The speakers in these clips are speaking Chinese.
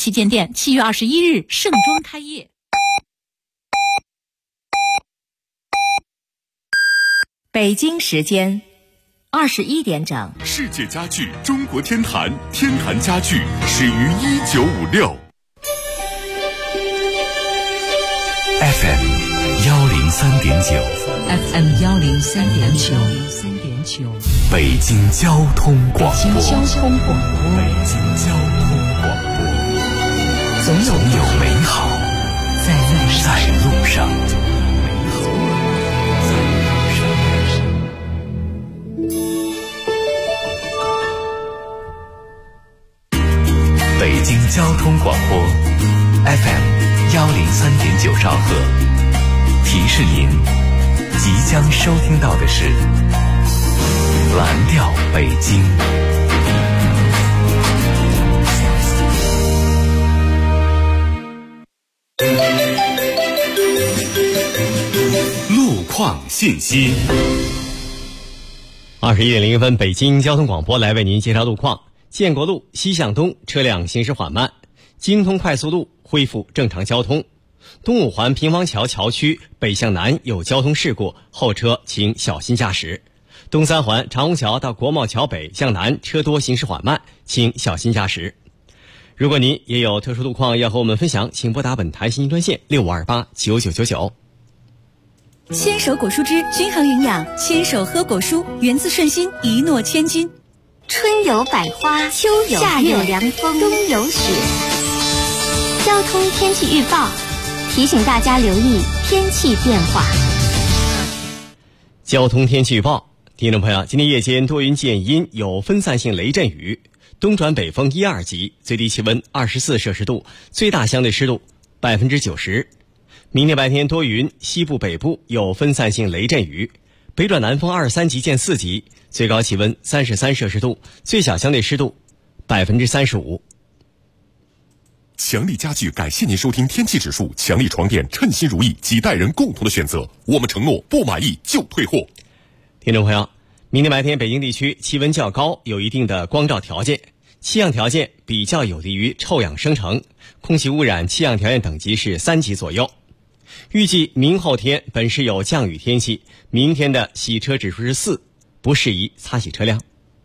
旗舰店7月21日盛装开业。 北京时间21点整， 世界家具中国天坛，天坛家具始于1956。FM 103.9，FM 103.9， 北京交通广播， 北京交通广播， 总有美好在路上。北京交通广播 FM 103.9兆赫，提示您即将收听到的是蓝调北京。路况信息。 21:01，北京交通广播来为您介绍路况。建国路西向东车辆行驶缓慢，京通快速路恢复正常交通。东五环平房桥桥区北向南有交通事故，后车请小心驾驶。东三环长虹桥到国贸桥北向南车多行驶缓慢，请小心驾驶。如果您也有特殊路况要和我们分享，请拨打本台信息专线65289999。 牵手果蔬汁均衡营养，牵手喝果蔬，源自顺心，一诺千金。 春有百花，秋有夏有凉风，冬有雪。交通天气预报提醒大家留意天气变化。 交通天气预报，听众朋友，今天夜间多云见阴，有分散性雷阵雨，东转北风1、2级，最低气温24摄氏度，最大相对湿度90%。明天白天多云，西部北部有分散性雷阵雨，北转南风2、3级见4级，最高气温33摄氏度，最小相对湿度35%。 强力家具感谢您收听天气指数，强力床垫称心如意，几代人共同的选择，我们承诺不满意就退货。 听众朋友，明天白天北京地区气温较高，有一定的光照条件，气象条件比较有利于臭氧生成，空气污染气象条件等级是3级左右。预计明后天本市有降雨天气，明天的洗车指数是4，不适宜擦洗车辆。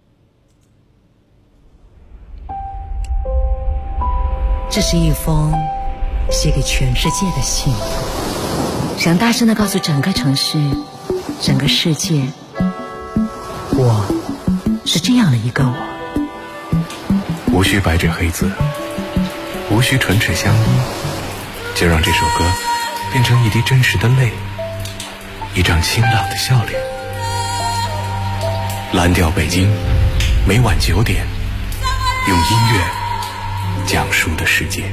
这是一封写给全世界的信，想大声地告诉整个城市，整个世界，我是这样的一个我。 无需白纸黑字，无需唇齿相依，就让这首歌变成一滴真实的泪，一张清朗的笑脸。蓝调北京，每晚9点，用音乐讲述的世界。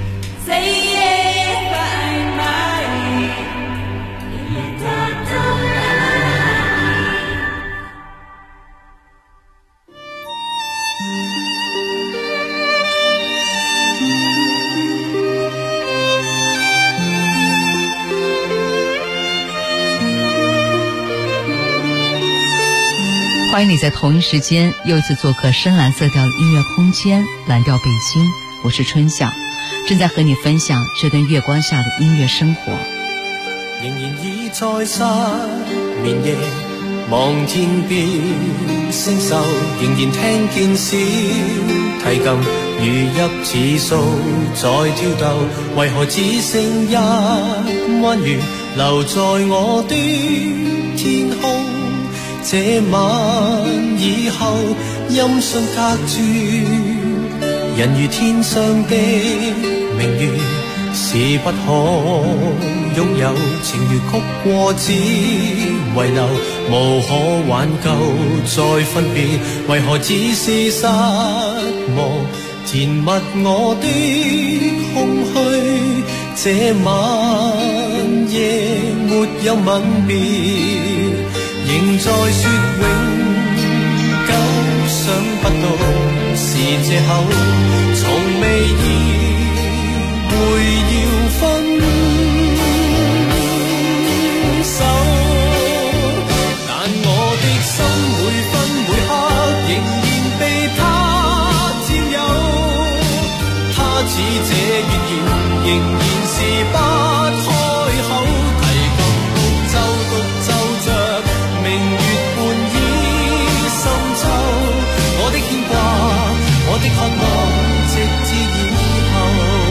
欢迎你在同一时间又一次做客深蓝色调的音乐空间，蓝调北京，我是春晓，正在和你分享这段月光下的音乐生活。 仍然已在失眠夜望天边星宿，仍然聽見小提琴如泣似訴在跳逗，為何只剩一彎月留在我的天空？這晚以後音訊隔絕，人如天上的明月是不可擁有，情如曲過只遺留，無可挽救再分別，為何只是失望填密我的空虛？這晚夜沒有吻別，仍在說永久，想不到是藉口，從未意會要分手，但我的心每分每刻仍然被他佔有，他似這月兒仍然是不開口，提琴獨奏着明月半倚深秋。我的牽掛，我的渴望，直至以後。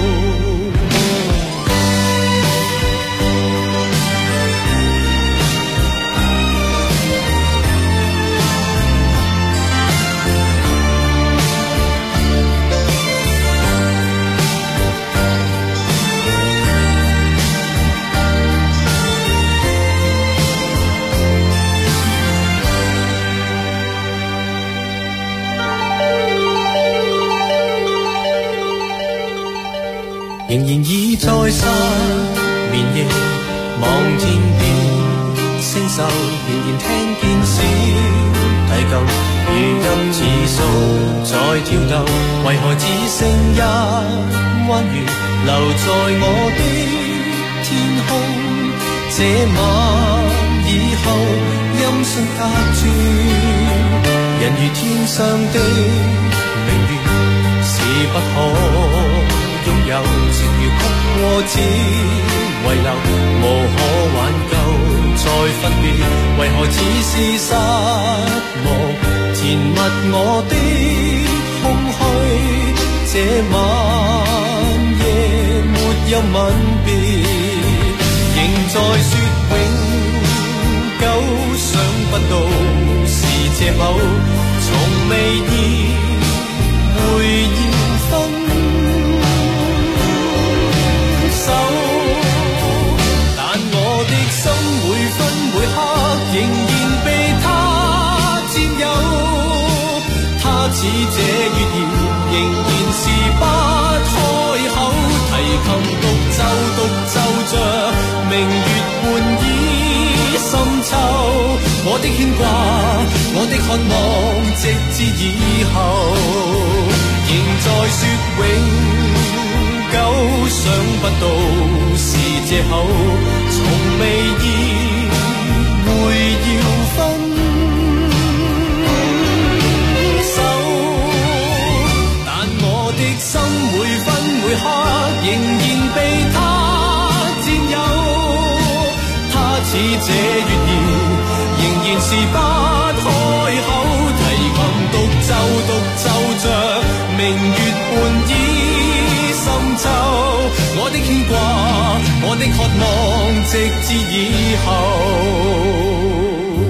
仍然倚在失眠夜，望天邊星宿，仍然聽見小提琴如泣似訴在跳動，為何只剩一彎月留在我的天空？這晚以後音訊隔絕，人如天上的明月是不可擁有，情如曲過只遺留，無可挽救再分別，為何只是失望填密我的空虛？這晚夜沒有吻別，仍在說永久，想不到是借口，從未意會要分手，但我的心每分每刻仍然被他佔有，他似這月兒仍然是不開口，提琴獨奏着明月半倚深秋。我的牽掛，我的渴望，直至以後，仍在說永久，想不到是借口，從未意會要分手，但我的心每分每刻仍然被他佔有，他似這月兒仍然是不開口，提琴獨奏着明月半倚深秋。我的牽掛，我的渴望，直至以後。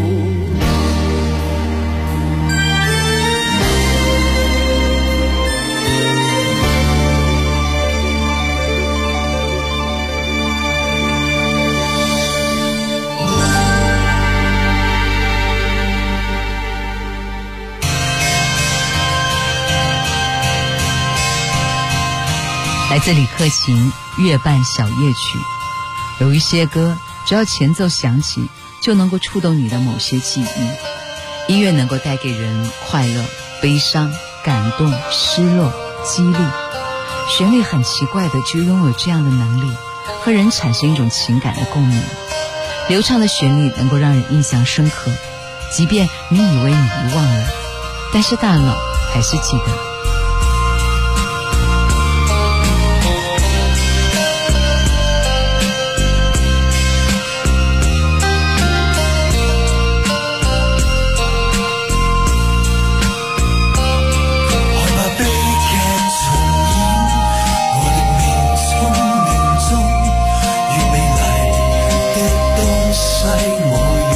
来自李克勤《月半小夜曲》，有一些歌只要前奏响起就能够触动你的某些记忆。音乐能够带给人快乐、悲伤、感动、失落、激励，旋律很奇怪的就拥有这样的能力，和人产生一种情感的共鸣。流畅的旋律能够让人印象深刻，即便你以为你遗忘了，但是大脑还是记得。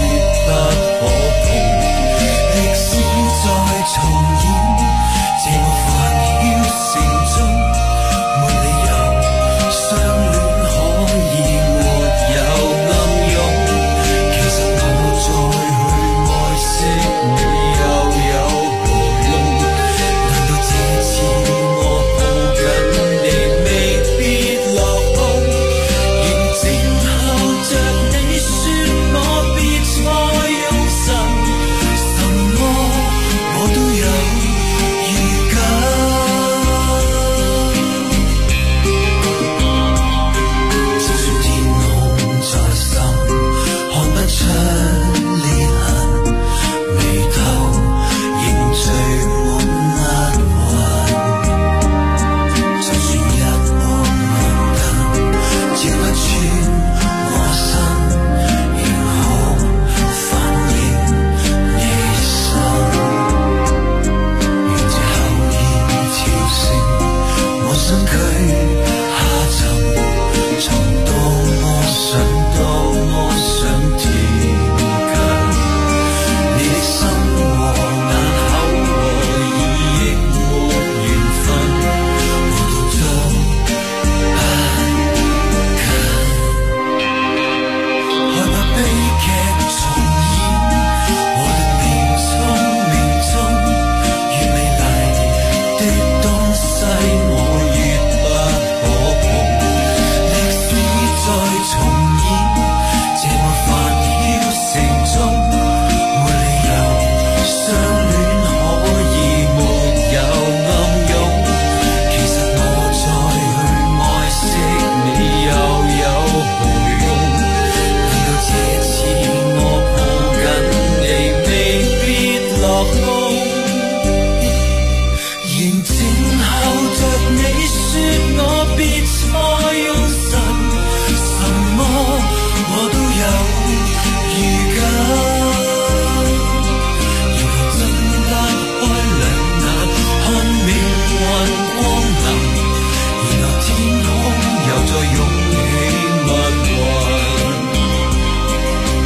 重演，這我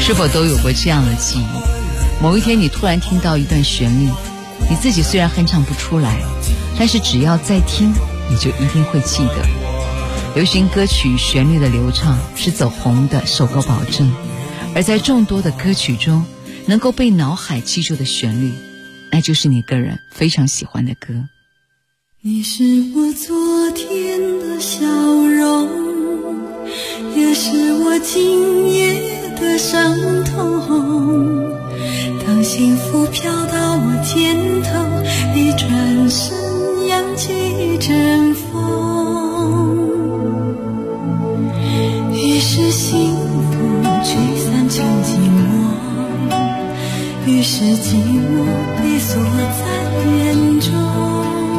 是否都有过这样的记忆？某一天你突然听到一段旋律，你自己虽然哼唱不出来，但是只要再听，你就一定会记得。流行歌曲旋律的流畅是走红的首个保证，而在众多的歌曲中，能够被脑海记住的旋律，那就是你个人非常喜欢的歌。 你是我昨天的笑容，也是我今夜的伤痛。当幸福飘到我肩头，一转身扬起一阵风，于是幸福吹散成寂寞，于是寂寞被锁在眼中。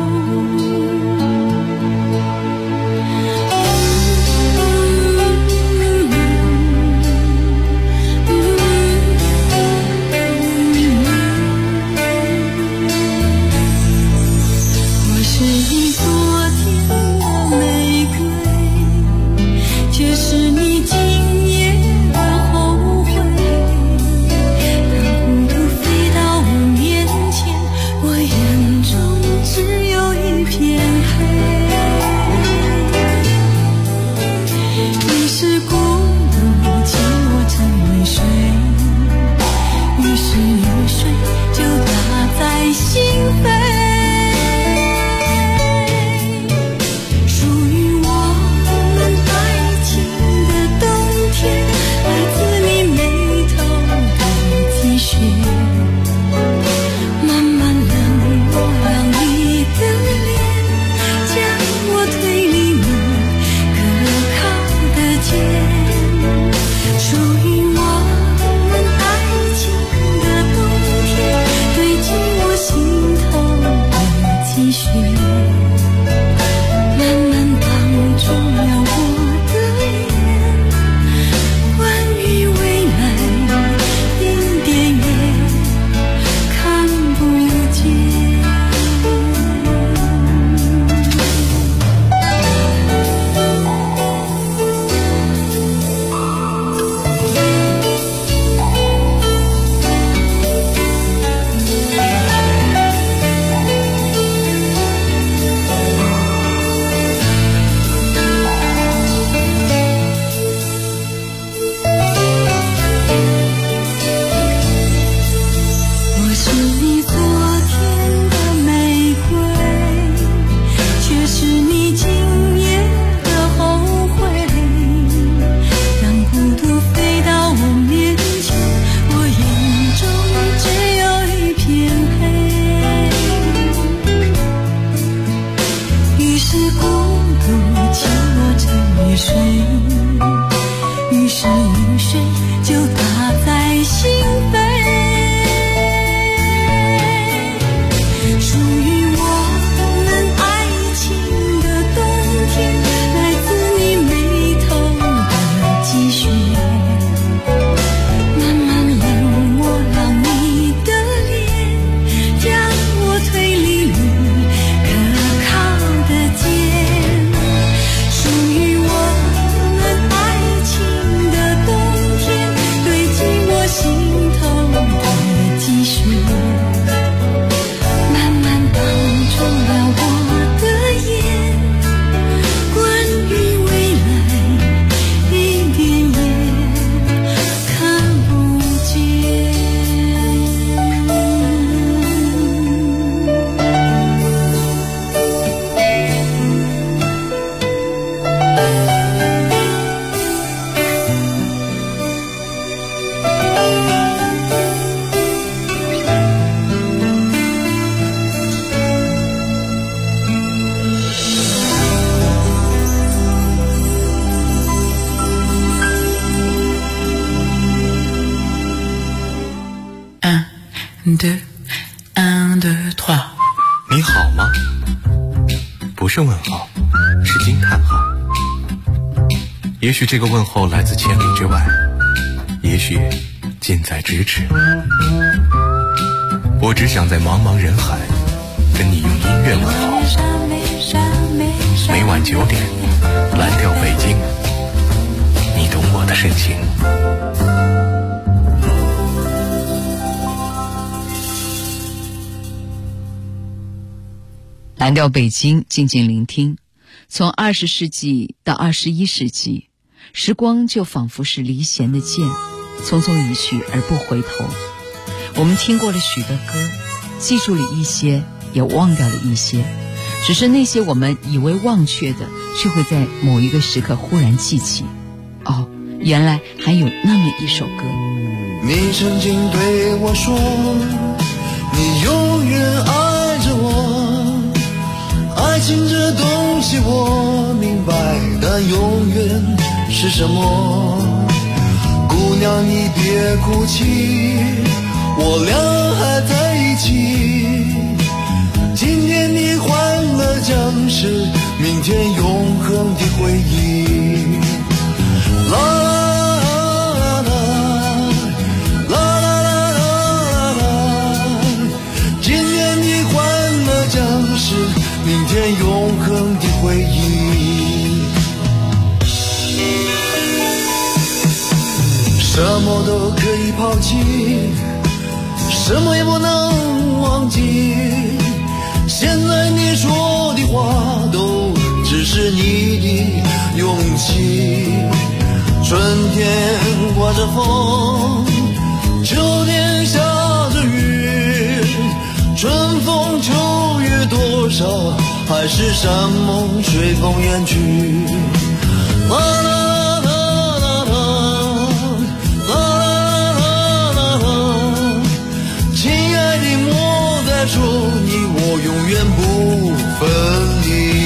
你好吗？不是问号，是惊叹号。也许这个问候来自千里之外，也许近在咫尺。我只想在茫茫人海跟你用音乐问候。每晚9点，蓝调北京，你懂我的深情。 蓝调北京，静静聆听。从20世纪到21世纪，时光就仿佛是离弦的箭，匆匆一去而不回头。我们听过了许多歌，记住了一些，也忘掉了一些，只是那些我们以为忘却的，却会在某一个时刻忽然记起。哦，原来还有那么一首歌。 你曾经对我说，你永远爱着我，爱情这东西我明白，但永远是什么？姑娘你别哭泣，我俩还在一起。今天你欢乐将是明天永恒的回忆。啦啦啦啦啦啦啦，今天你欢乐将是明天永恒的回忆。什么都可以抛弃，什么也不能忘记。现在你说的话都只是你的勇气。春天刮着风，秋天下着雨，春风秋月多少，还是山盟随风远去。啦啦啦啦啦啦啦啦，亲爱的莫再说你我永远不分离。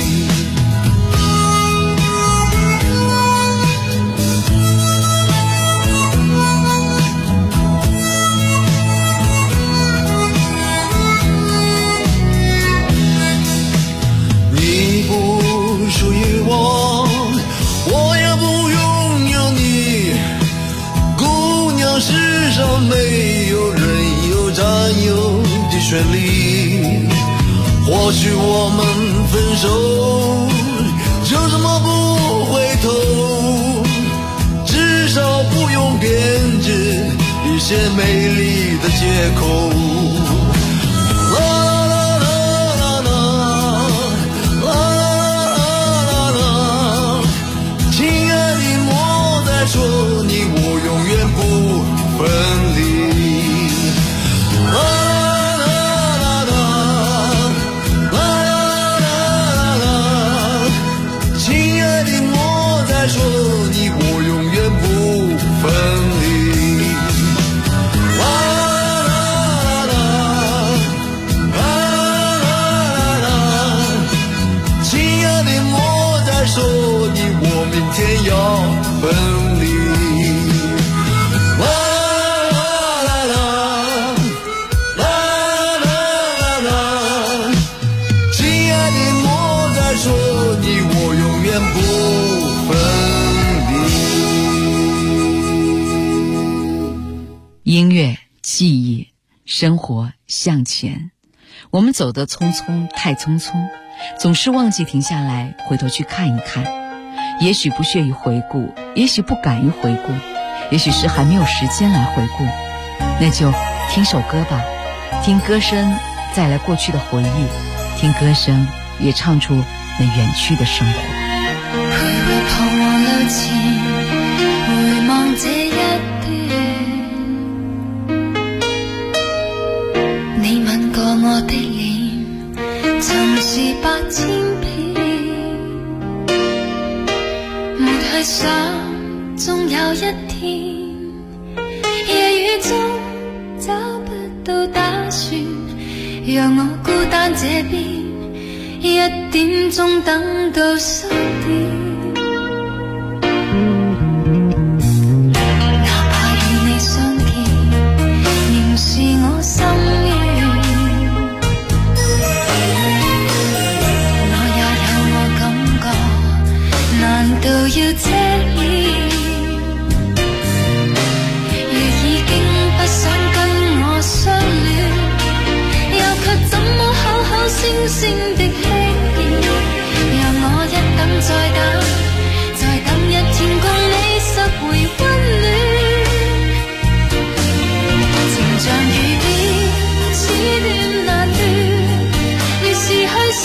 你不属于我，我也不拥有你。姑娘，世上没有人有占有的权利。或许我们分手就这么不回头，至少不用编织一些美丽的借口。啦啦啦啦啦啦啦，亲爱的莫再说你我永远不分离。啦说你我永远不分离。啦啦啦啦啦，亲爱的莫再说你我明天要分离。啦啦啦啦啦，亲爱的莫再说你我永远不分离。 音乐、记忆、生活向前，我们走得匆匆，太匆匆，总是忘记停下来回头去看一看。也许不屑于回顾，也许不敢于回顾，也许是还没有时间来回顾。那就听首歌吧，听歌声带来过去的回忆，听歌声也唱出那远去的生活。 徘徊彷徨路前，回望这一段，你吻過我的臉，曾是百千遍，沒去想終有一天，夜雨中找不到打算，讓我孤單這邊1點鐘等到3點。哪怕與你相見，仍是我心願。我也有我感覺，難道要遮掩？如已經不想跟我相戀，又卻怎麼口口聲聲的欺騙？讓我一等再等，再等一天共你拾回溫暖。情像雨點，似斷難斷，越是去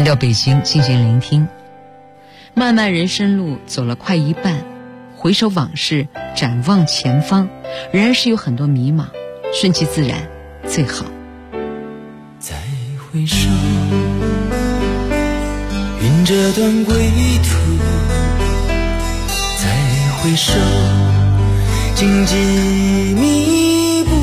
调北京进行聆听。漫漫人生路走了快一半，回首往事，展望前方，仍然是有很多迷茫，顺其自然最好。 再回首，云这段归途，再回首，荆棘密布，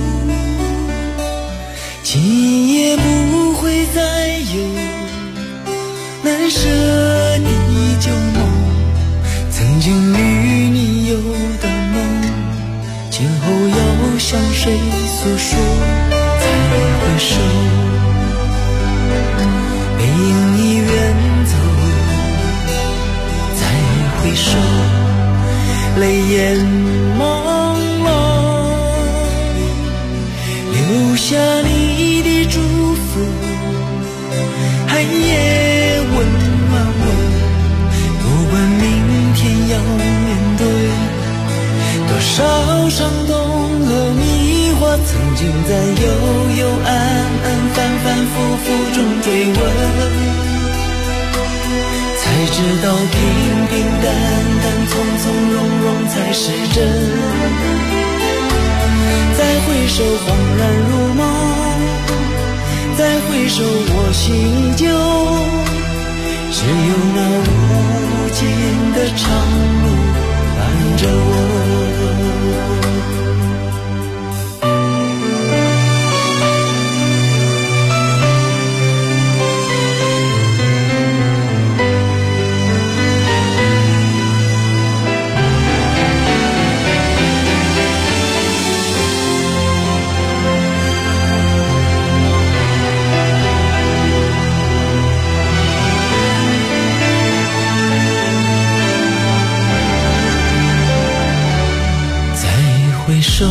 今夜不会再有难舍的旧梦，曾经与你有的梦，今后要向谁诉说？再回首，背影已远走，再回首，泪眼朦胧，留下你的祝福，寒夜温暖我，不管明天要面对多少伤痛和迷惑，曾经在幽幽暗暗反反复复中追问，才知道平平淡淡从从容容才是真。再回首恍然如梦，再回首我心依旧，只有那无尽的长路伴着我。回首，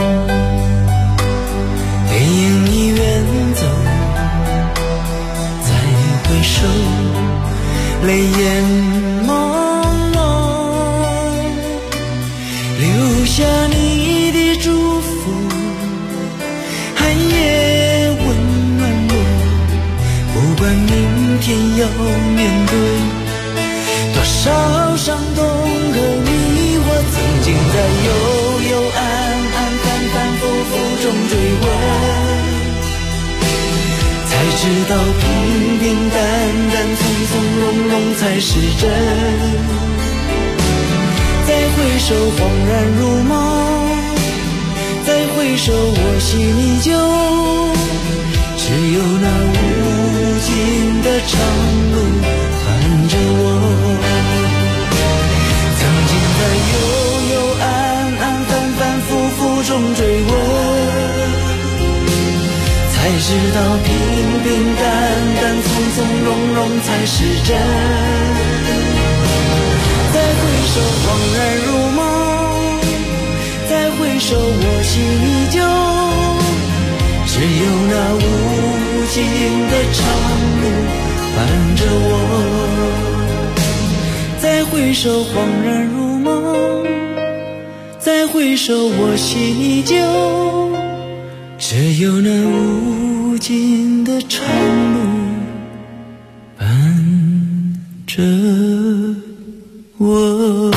背影已远走，再回首，泪眼朦胧，留下你的祝福，寒夜温暖我，不管明天要面对多少伤痛和迷惑，曾经在幽幽暗暗反反复复中追问，才知道平平淡淡从从容容才是真。再回首恍然如梦，再回首我心依旧，只有那无尽的长路伴着我。曾经在幽幽暗暗反反复复中追问，才知道平平淡淡从从容容才是真。再回首恍然如梦，再回首我心依旧，只有那无尽的长路伴着我。再回首恍然如梦，再回首我心依旧，只有那无尽的长路伴着我。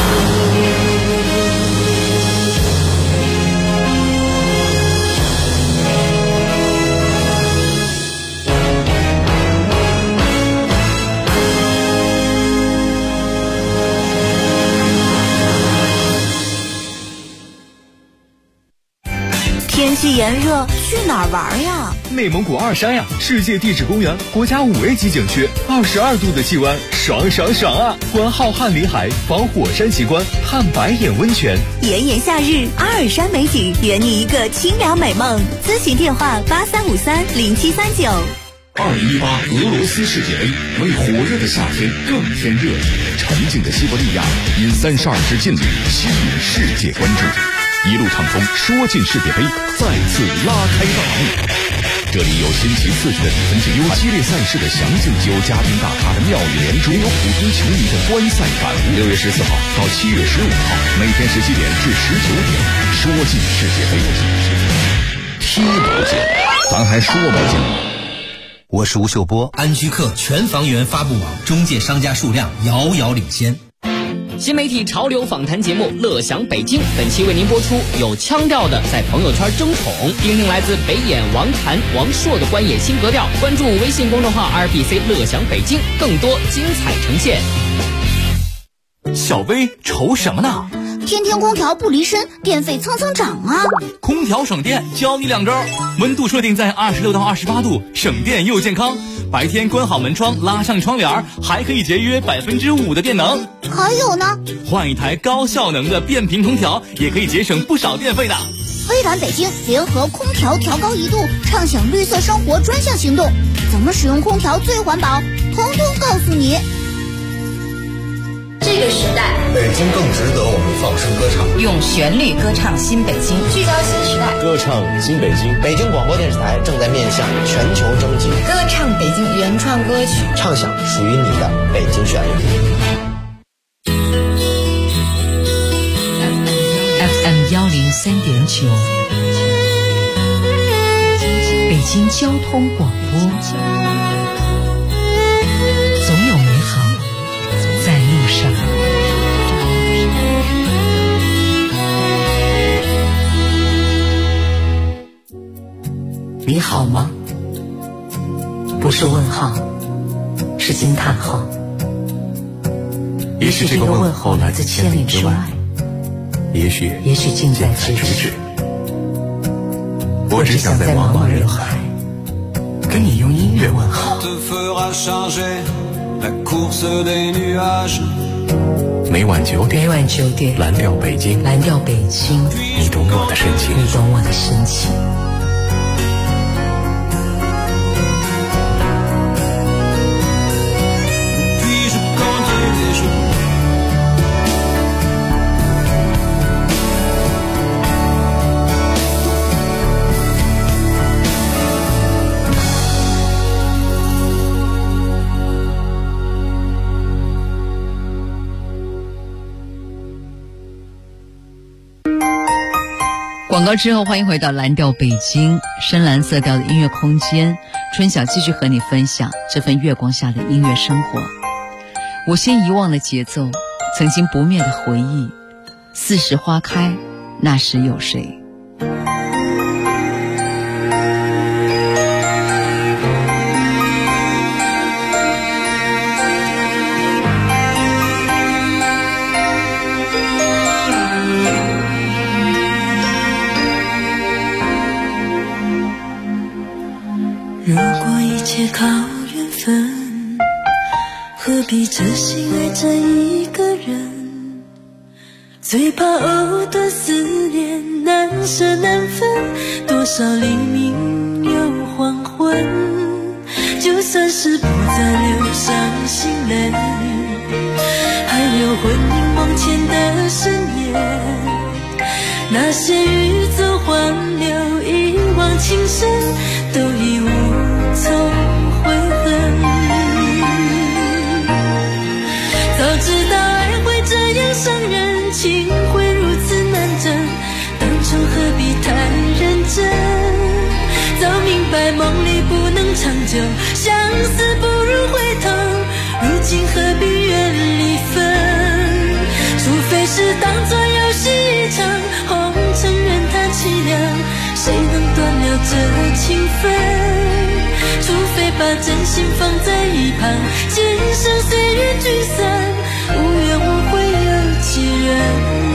天气炎热，去哪儿玩呀？ 内蒙古二山呀，世界地质公园，国家5A 级景区，22度的气温，爽爽爽啊！观浩瀚林海，访火山奇观，探白眼温泉。 炎炎夏日，阿尔山美景，圆你一个清凉美梦。咨询电话83530739。 2018俄罗斯世界杯，为火热的夏天更添热情。沉静的西伯利亚因32支劲旅吸引世界关注。一路畅通，说进世界杯，再次拉开大幕。这里有新奇刺激的比分解，有激烈赛事的详尽，有嘉宾大咖的妙语连珠，也有普通球迷的观赛感悟。6月14号到7月15号，每天17点至19点，说进世界杯，踢不进，咱还说不进。 我是吴秀波。 安居客全房源发布网中介商家数量遥遥领先。 新媒体潮流访谈节目《乐享北京》本期为您播出有腔调的在朋友圈争宠，听听来自北演王禅、王朔的官演新格调。关注微信公众号 RBC 乐享北京，更多精彩呈现。 小薇愁什么呢？ 天天空调不离身，电费蹭蹭涨啊！ 空调省电，教你2招：温度设定在26到28度，省电又健康。白天关好门窗，拉上窗帘，还可以节约5%的电能。 还有呢， 换一台高效能的变频空调，也可以节省不少电费的。 微软北京联合空调调高1度，畅享绿色生活专项行动，怎么使用空调最环保，通通告诉你。 这个时代， 北京更值得我们放声歌唱， 用旋律歌唱新北京， 聚焦新时代， 歌唱新北京。 北京广播电视台正在面向全球征集歌唱北京原创歌曲， 唱响属于你的北京旋律。 FM 103.9，北京交通广播，总有美好在路上。你好吗？不是问号，是惊叹号。 也许这个问候来自千里之外，也许近在咫尺。我只想在茫茫人海跟你用音乐问候。每晚9点，蓝调北京，你懂我的深情。 广告之后，欢迎回到蓝调北京，深蓝色调的音乐空间。春晓继续和你分享这份月光下的音乐生活。我先遗忘了节奏，曾经不灭的回忆。40花开，那时有谁？ 如果一切靠缘分，何必真心爱着一个人？最怕藕断丝连，难舍难分，多少黎明又黄昏。就算是不再流伤心泪，还有魂萦梦牵的深夜，那些欲走还留，一往情深，都已无从悔恨。早知道爱会这样伤人，情会如此难枕，当初何必太认真？早明白梦里不能长久，相思不如回头，如今何必怨离分？除非是当作游戏一场，红尘任它凄凉，谁能断了这情分？除非把真心放在一旁，今生岁月聚散，无怨无悔有几人？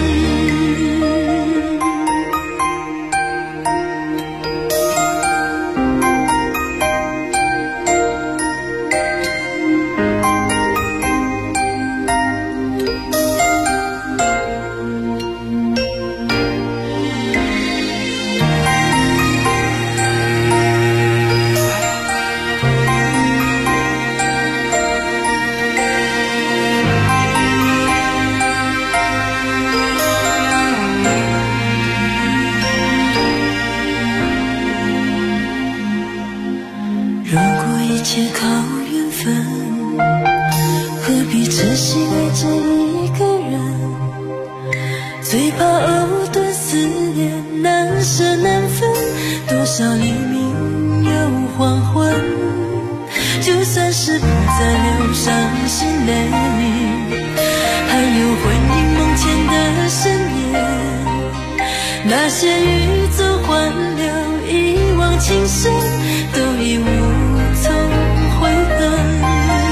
如果一切靠缘分，何必痴心爱着一个人？最怕藕断丝连，难舍难分，多少黎明又黄昏。 是不再流伤心泪，还有回忆梦前的深夜，那些欲走还留一往情深，都已无从悔恨。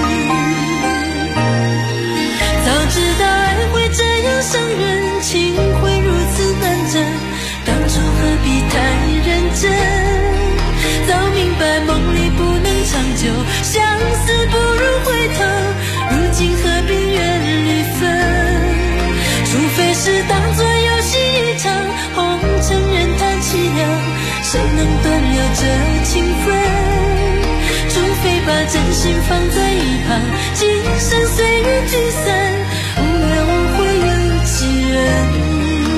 早知道爱会这样伤人，情会如此难枕，当初何必太认真？早明白梦里不能长久，相思不如回头，如今何必远离分？除非是当作游戏一场，红尘人叹凄凉，谁能断了这情分？除非把真心放在一旁，今生岁月聚散，无怨无悔有几人？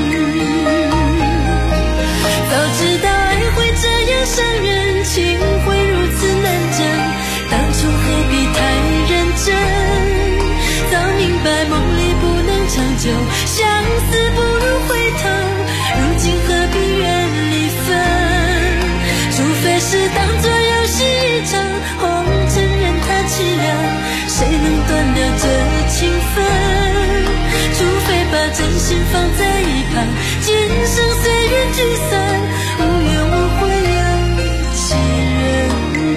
早知道爱会这样伤人，情会如此难枕，当初何必太认真？早明白梦里不能长久，相思不如回头，如今何必远离分？除非是当作游戏一场，红尘人叹凄凉，谁能断了这情分？除非把真心放在一旁，今生岁月聚散，无怨无悔有几人？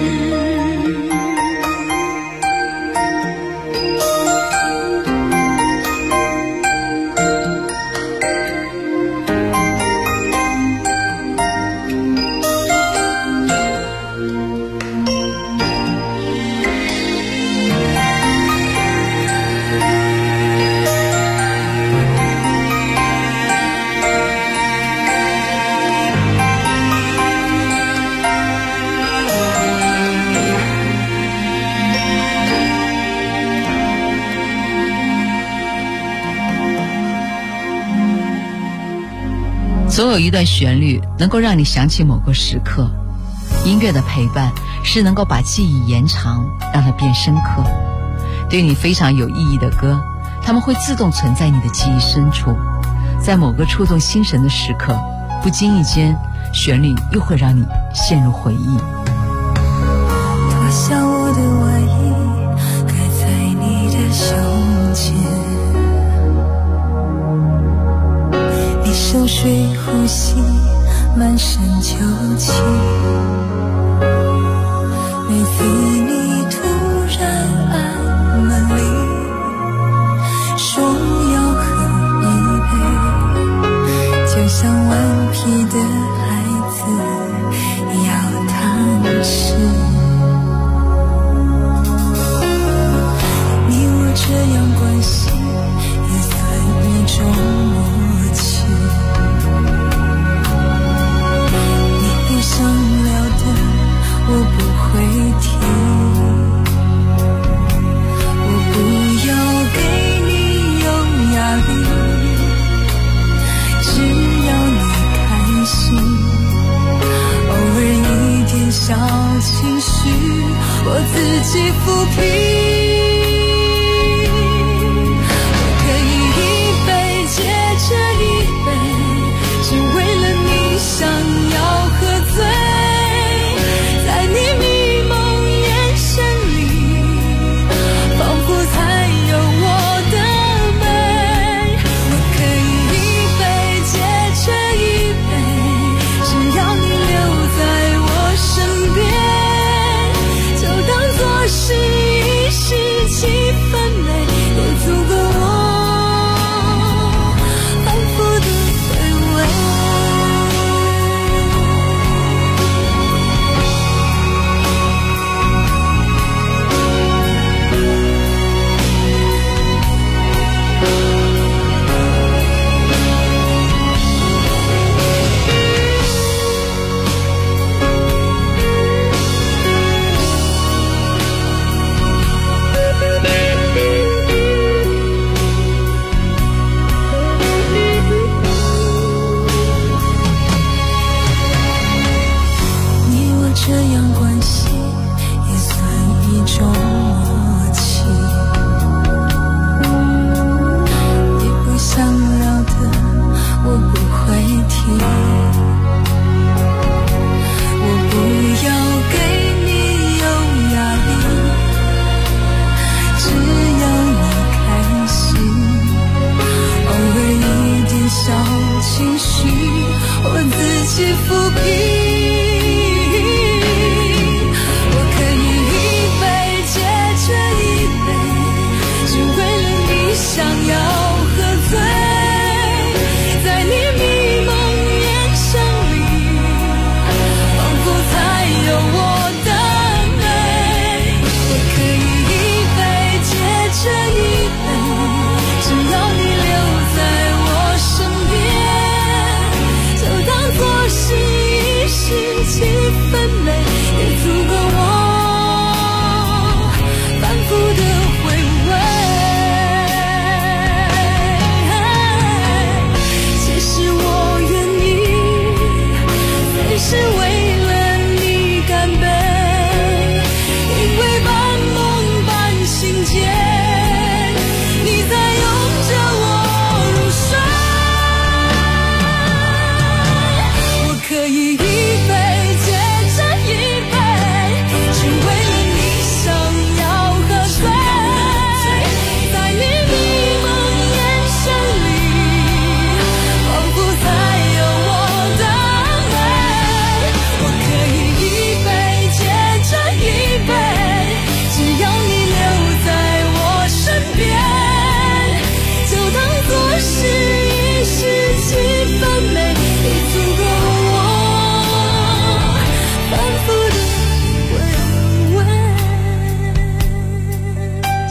总有一段旋律能够让你想起某个时刻，音乐的陪伴是能够把记忆延长，让它变深刻。对你非常有意义的歌，它们会自动存在你的记忆深处，在某个触动心神的时刻，不经意间，旋律又会让你陷入回忆。 脱下我的外衣，盖在你的胸前，你熟睡呼吸，满身酒气。每次你突然按门铃，说要喝一杯，就像顽皮的孩子要贪吃。你我这样关系也算一种默契，你不想聊的我不会提，我不要给你有压力，只要你开心。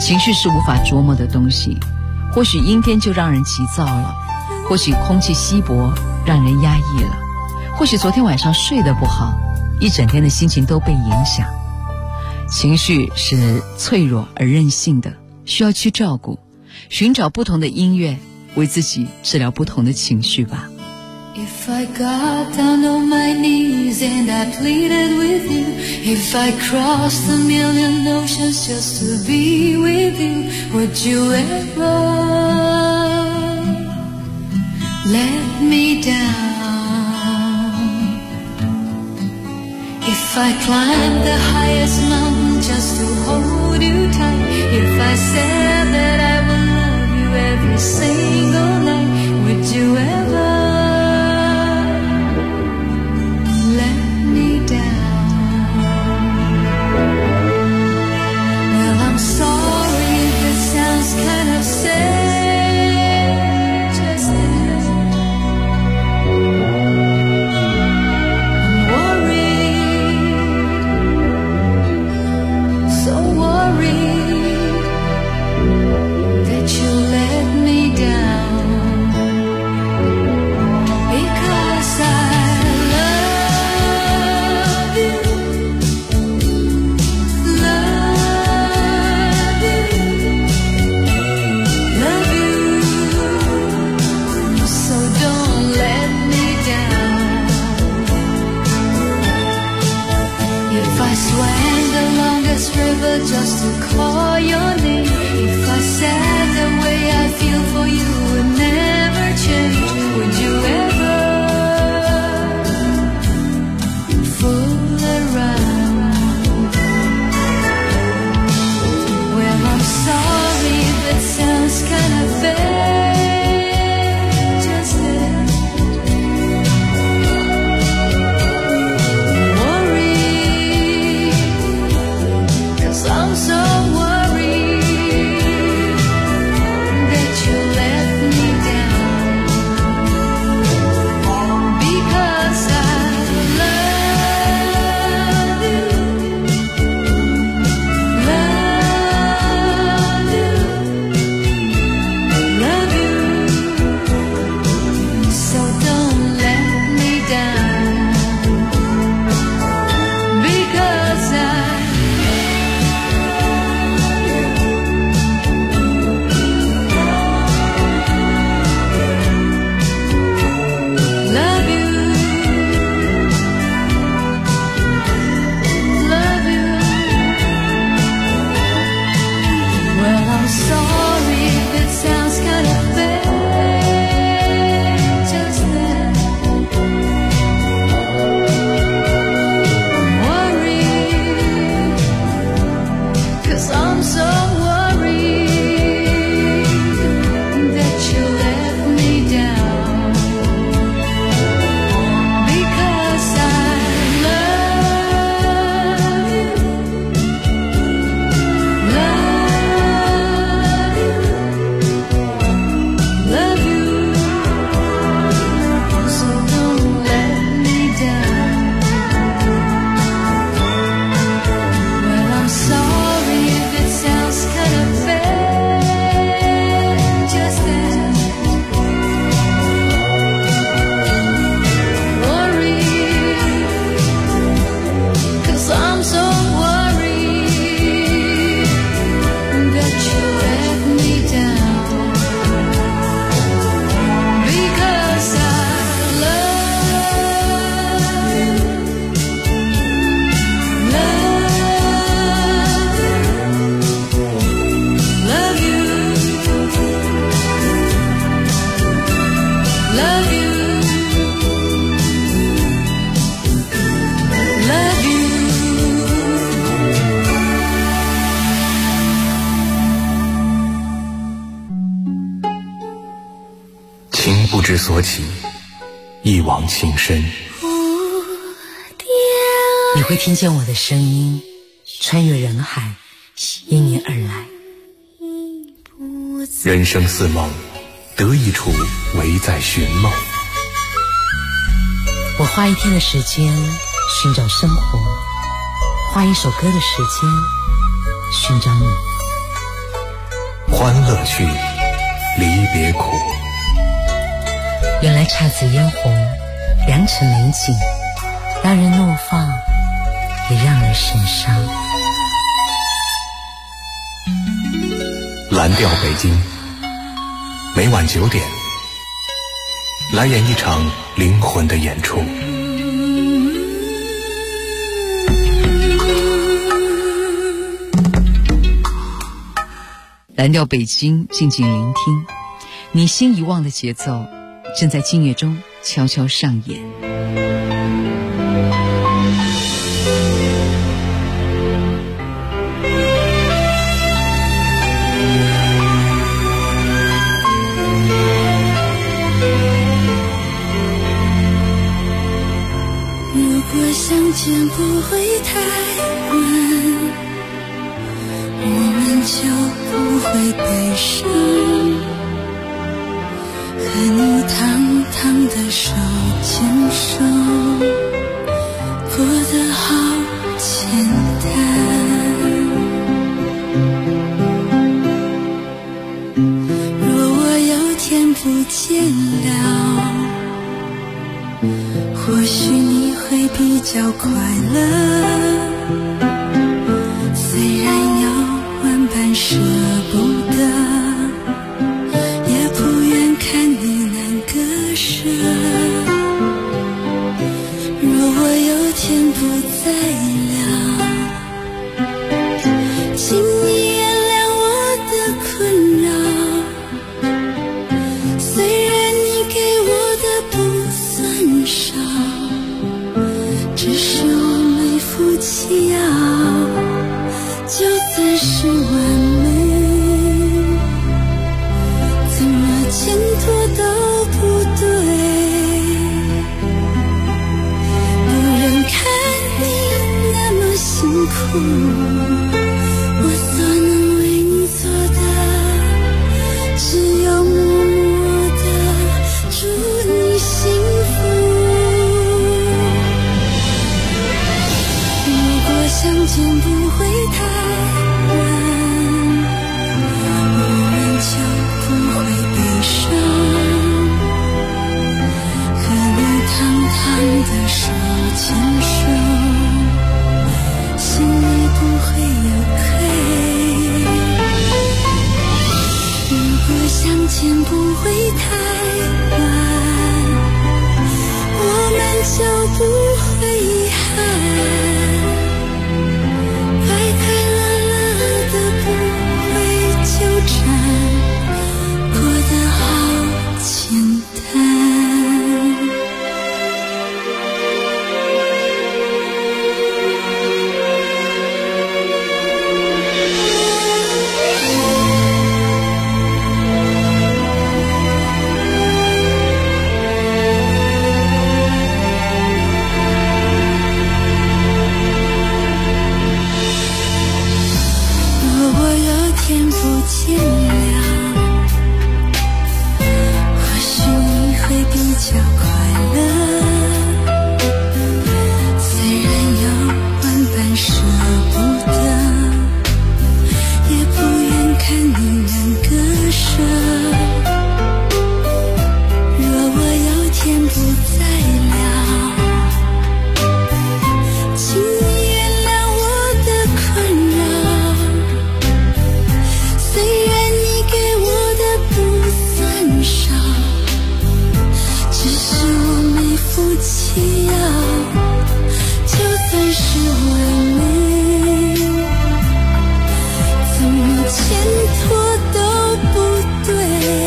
情绪是无法琢磨的东西，或许阴天就让人急躁了，或许空气稀薄让人压抑了，或许昨天晚上睡得不好，一整天的心情都被影响。情绪是脆弱而任性的，需要去照顾，寻找不同的音乐，为自己治疗不同的情绪吧。 If I got down on my knees and I pleaded with you, if I crossed a million oceans just to be with you, would you ever let me down? If I climbed the highest mountain just to hold you tight, if I said that I will love you every single night, would you ever just to call your name, if I said the way I feel for you would never change, would you ever fool around? Well, I'm sorry if it sounds kind of bad, just that I'm so worried that you let me down, because I love you, love you, so don't let me down, because I 不知所起，一往情深。 你会听见我的声音，穿越人海，因你而来。 人生似梦，得一处唯在寻梦。 我花一天的时间寻找生活，花一首歌的时间寻找你。 欢乐去，离别苦。 原来姹紫嫣红，良辰美景，让人怒放，也让人神伤。 蓝调北京，每晚9点，来演一场灵魂的演出。 蓝调北京，静静聆听，你心遗忘的节奏正在今夜中悄悄上演。 如果相见不会太晚，我们就不会悲伤，和你堂堂的手牵手，过得好简单。若我有天不见了，或许你会比较快乐，虽然有万般舍不得，也不愿看你难割舍。若我有天不在了，请你原谅我的困扰，虽然你给我的不算少，只是我没福气要，就算是完美，怎么牵拖都不对，不忍看你那么辛苦，我所能为你做的，只有默默的祝你幸福。如果相见不会太晚，我们就不会悲伤，和你堂堂的手牵手，心里不会有愧。如果相见不会太晚，我们就不会遗憾，快快乐乐的不会纠缠，过得好简单。若我有天不见了，或许你会比较快乐，虽然有万般舍不得，也不愿看你难割舍。若我有天不在了，请你原谅我的困扰，虽然你给我的不算少，只是我没福气要，就算是完美，怎么牵拖都不对，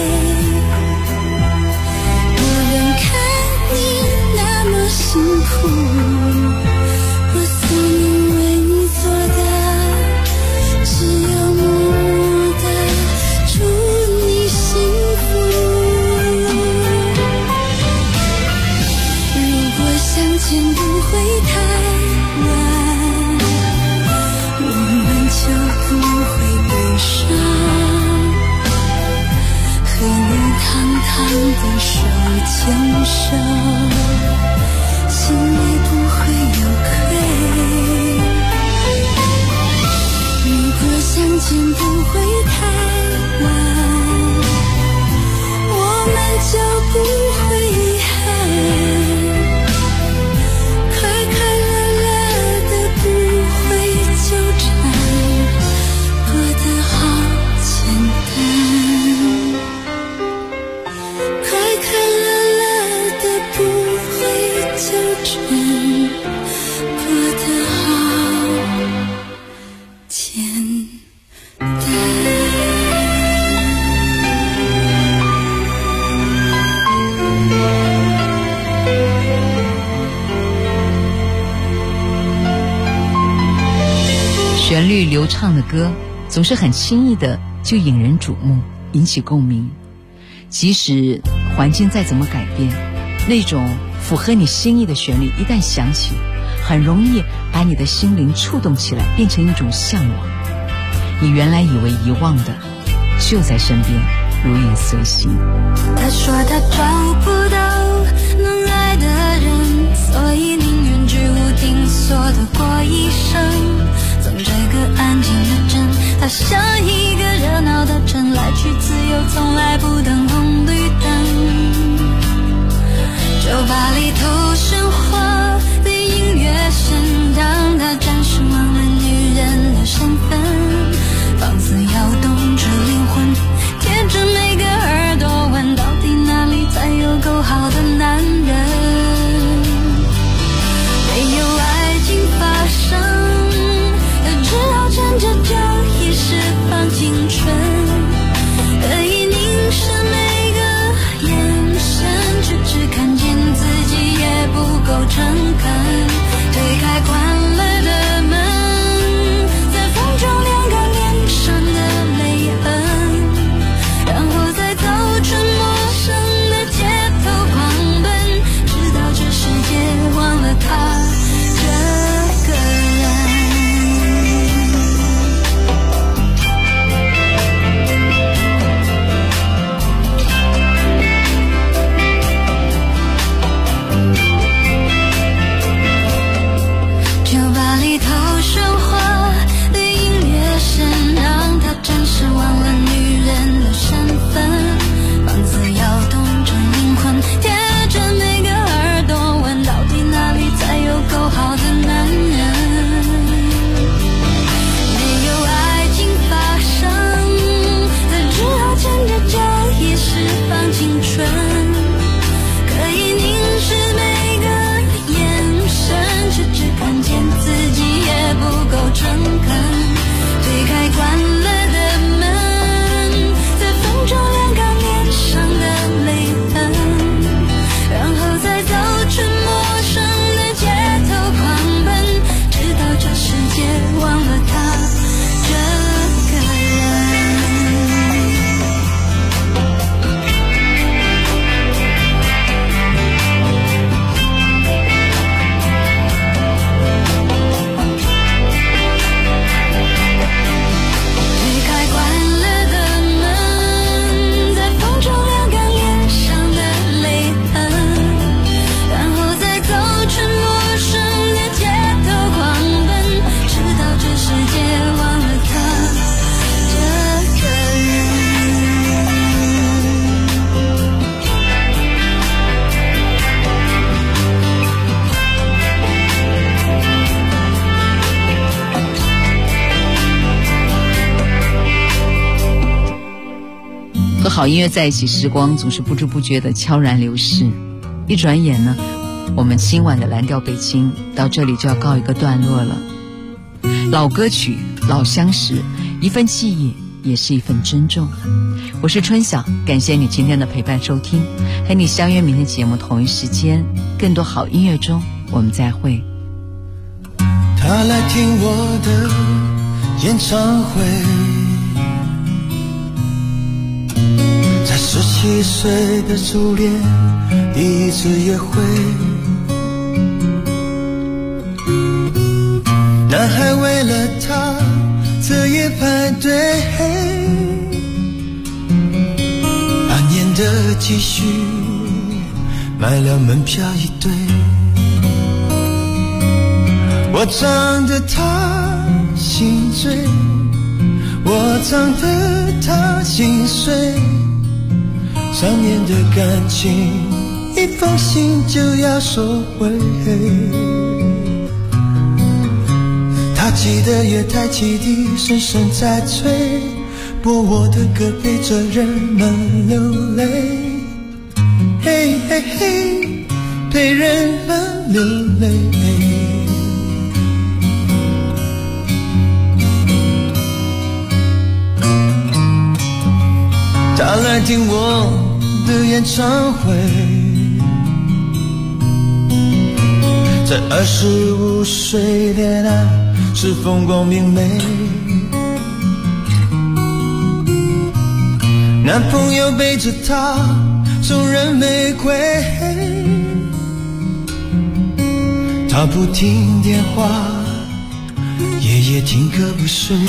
我能看你那么辛苦，我所能为你做的，只有默默的祝你幸福。如果相见不会太晚，我们就不会悲伤，和你堂堂的手牵手，心里不会有愧。如果相见不会太晚， 会遗憾，快快乐乐的不会纠缠，过得好简单。快快乐乐的不会纠缠，过得好简单。 旋律流畅的歌总是很轻易的就引人瞩目，引起共鸣。即使环境再怎么改变，那种符合你心意的旋律一旦响起，很容易把你的心灵触动起来，变成一种向往。你原来以为遗忘的就在身边，如影随形。 他说他找不到能爱的人，所以宁愿居无定所的过一生。从这个安静的镇，他像一个热闹的城，来去自由，从来不等红绿灯。酒吧里头生活的音乐声，让他暂时忘了女人的身份。房子摇动着灵魂，贴着每个耳朵，问到底哪里才有够好的男人？没有爱情发生，只好趁着这一时放青春，可以凝视每个眼神，却只看见自己也不够诚恳。推开关了的门，在风中晾干脸上的泪痕，然后再走出陌生的街头狂奔，直到这世界忘了他这个人。酒吧里头喧哗的音乐声，让他暂时忘了女人的身份。房子摇动着灵魂，贴着每个耳朵，问到底哪里才有够好的男人？没有爱情发生，他只好趁着这一时放青春，可以凝视每个眼神，却只看见自己也不够诚恳。推开关了的门，在风中晾干脸上的泪痕，然后再走出陌生的街头狂奔，直到这世界忘了他这个人。推开关了的门，在风中晾干脸上的泪痕，然后再走出陌生的街头狂奔，直到这世界忘了他这个人。 和好音乐在一起，时光总是不知不觉的悄然流逝。一转眼呢，我们今晚的蓝调北京到这里就要告一个段落了。老歌曲，老相识，一份记忆也是一份珍重。我是春晓，感谢你今天的陪伴收听，和你相约明天节目同一时间，更多好音乐中我们再会。 他来听我的演唱会，在17岁的初恋第一次约会，男孩为了她彻夜排队，半年的积蓄买了门票一对，我唱得他心醉，我唱得他心碎， 上面的感情，一封信就要收回。他记得月台汽笛声声在催，播我的歌陪着人们流泪，嘿嘿嘿，陪人们流泪。他来听我的演唱会，在25岁恋爱是风光明媚，男朋友背着她送人玫瑰，她不听电话，夜夜听歌不睡。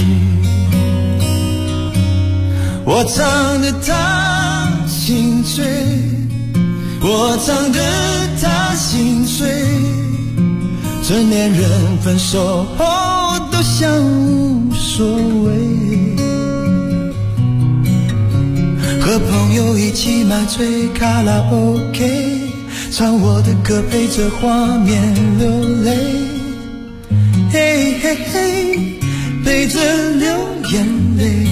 我唱得她心醉，我唱得她心碎，成年人分手后都像无所谓，和朋友一起买醉卡拉 OK， 唱我的歌陪着画面流泪，嘿嘿嘿，陪着流眼泪。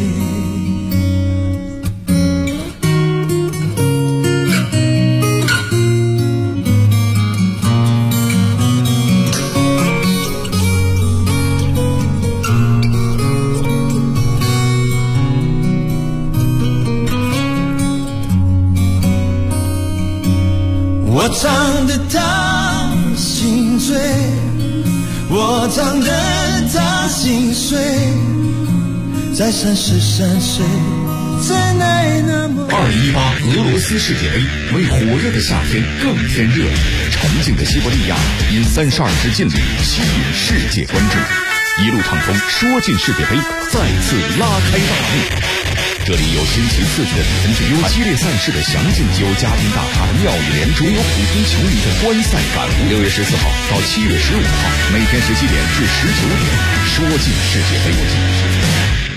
我唱得她心醉，我唱得她心碎，在33岁，真爱那么。 2018俄罗斯世界杯为火热的夏天更添热烈，沉静的西伯利亚因32支劲旅吸引世界关注，一路畅通说进世界杯再次拉开大幕。这里有新奇刺激的比分，有激烈赛事的详尽，有家庭大咖的妙语连珠，有普通球迷的观赛感悟。6月14号到7月15号，每天17点至19点，说进世界杯。